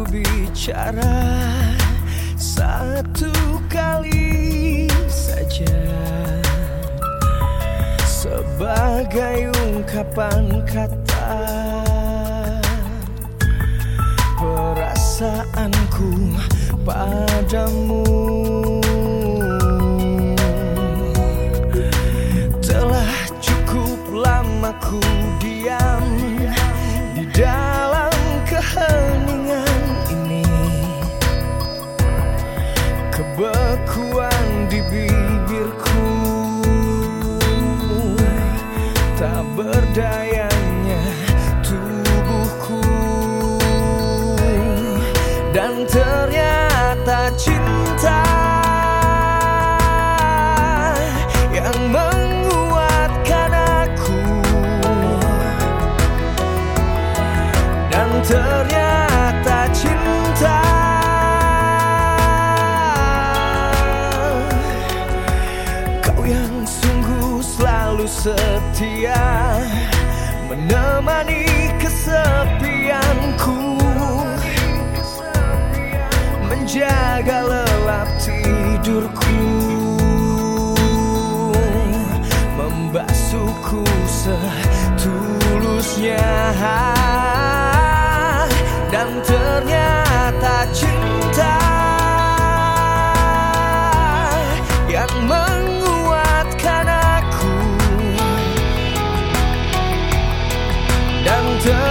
berbicara satu kali saja, sebagai ungkapan kata perasaanku padamu. Telah cukup lama ku diam di dalam keheningan ini, kebekuan di bibirku, tak berdayanya tubuhku. Dan ternyata cinta yang menguatkan aku, dan ternyata cinta kau yang sungguh selalu setia, menemani kesepianku, menjaga lelap tidurku, membasuhku setulusnya. Dan ternyata cinta yang menguatkan aku, dan